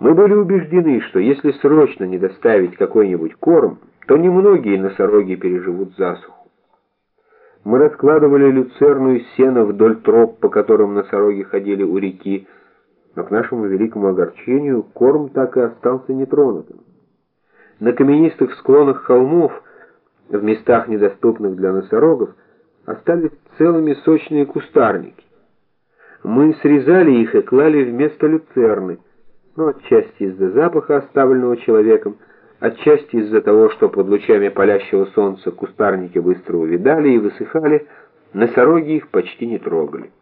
Мы были убеждены, что если срочно не доставить какой-нибудь корм, то немногие носороги переживут засуху. Мы раскладывали люцерну и сено вдоль троп, по которым носороги ходили у реки, но к нашему великому огорчению корм так и остался нетронутым. На каменистых склонах холмов, в местах, недоступных для носорогов, остались целыми сочные кустарники. Мы срезали их и клали вместо люцерны, но отчасти из-за запаха, оставленного человеком, отчасти из-за того, что под лучами палящего солнца кустарники быстро увядали и высыхали, носороги их почти не трогали.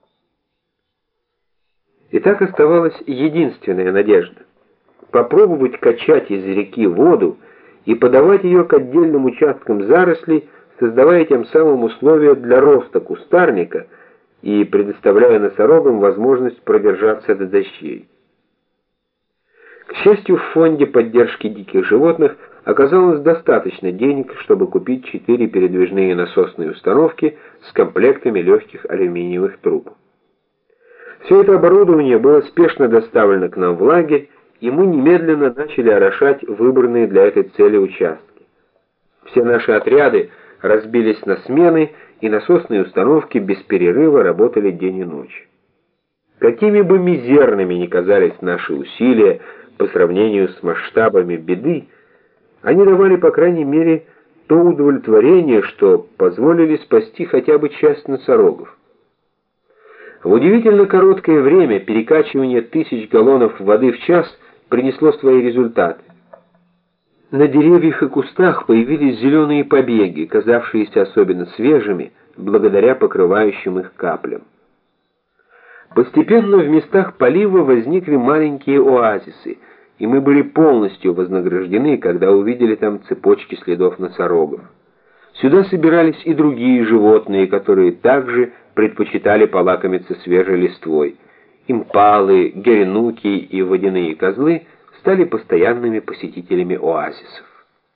И так оставалась единственная надежда — попробовать качать из реки воду и подавать ее к отдельным участкам зарослей, создавая тем самым условия для роста кустарника и предоставляя носорогам возможность продержаться до дождей. К счастью, в фонде поддержки диких животных оказалось достаточно денег, чтобы купить 4 передвижные насосные установки с комплектами легких алюминиевых труб. Все это оборудование было спешно доставлено к нам в лагерь, и мы немедленно начали орошать выбранные для этой цели участки. Все наши отряды разбились на смены, и насосные установки без перерыва работали день и ночь. Какими бы мизерными ни казались наши усилия по сравнению с масштабами беды, они давали, по крайней мере, то удовлетворение, что позволили спасти хотя бы часть носорогов. В удивительно короткое время перекачивание 1000 галлонов воды в час принесло свои результаты. На деревьях и кустах появились зеленые побеги, казавшиеся особенно свежими, благодаря покрывающим их каплям. Постепенно в местах полива возникли маленькие оазисы, и мы были полностью вознаграждены, когда увидели там цепочки следов носорогов. Сюда собирались и другие животные, которые также предпочитали полакомиться свежей листвой. Импалы, геренуки и водяные козлы стали постоянными посетителями оазисов.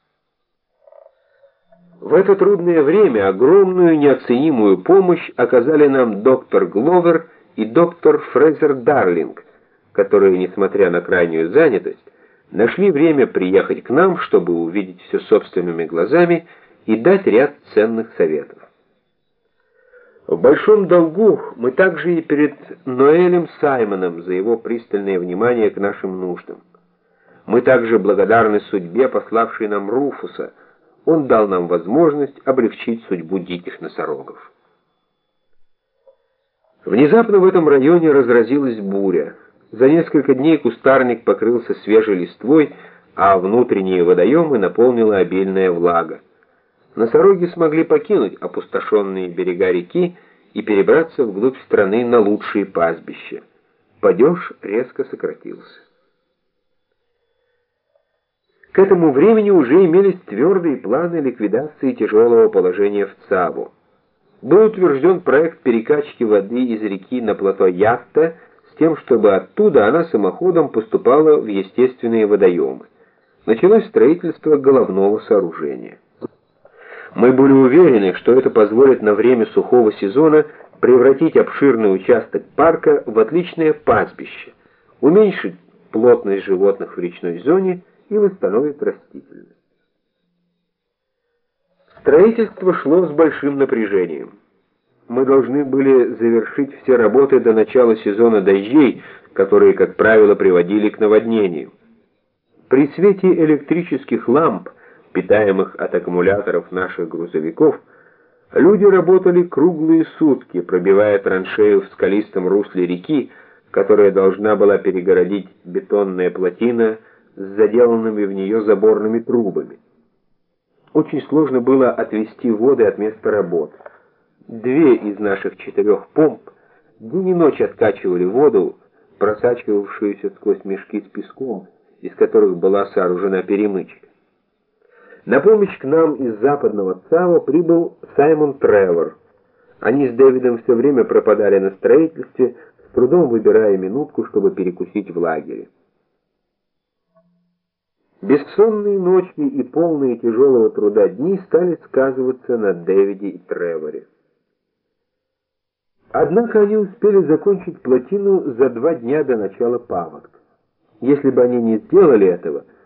В это трудное время огромную неоценимую помощь оказали нам доктор Гловер и доктор Фрезер Дарлинг, которые, несмотря на крайнюю занятость, нашли время приехать к нам, чтобы увидеть все собственными глазами и дать ряд ценных советов. В большом долгу мы также и перед Ноэлем Саймоном за его пристальное внимание к нашим нуждам. Мы также благодарны судьбе, пославшей нам Руфуса. Он дал нам возможность облегчить судьбу диких носорогов. Внезапно в этом районе разразилась буря. За несколько дней кустарник покрылся свежей листвой, а внутренние водоемы наполнила обильная влага. Носороги смогли покинуть опустошенные берега реки и перебраться вглубь страны на лучшие пастбища. Падеж резко сократился. К этому времени уже имелись твердые планы ликвидации тяжелого положения в Цаву. Был утвержден проект перекачки воды из реки на плато Ятта с тем, чтобы оттуда она самоходом поступала в естественные водоемы. Началось строительство головного сооружения. Мы были уверены, что это позволит на время сухого сезона превратить обширный участок парка в отличное пастбище, уменьшить плотность животных в речной зоне и восстановить растительность. Строительство шло с большим напряжением. Мы должны были завершить все работы до начала сезона дождей, которые, как правило, приводили к наводнению. При свете электрических ламп, питаемых от аккумуляторов наших грузовиков, люди работали круглые сутки, пробивая траншею в скалистом русле реки, которая должна была перегородить бетонная плотина с заделанными в нее заборными трубами. Очень сложно было отвести воды от места работ. 2 из наших 4 помп день и ночь откачивали воду, просачивавшуюся сквозь мешки с песком, из которых была сооружена перемычка. На помощь к нам из западного Цава прибыл Саймон Тревор. Они с Дэвидом все время пропадали на строительстве, с трудом выбирая минутку, чтобы перекусить в лагере. Бессонные ночи и полные тяжелого труда дни стали сказываться на Дэвиде и Треворе. Однако они успели закончить плотину за 2 дня до начала паводка. Если бы они не сделали этого,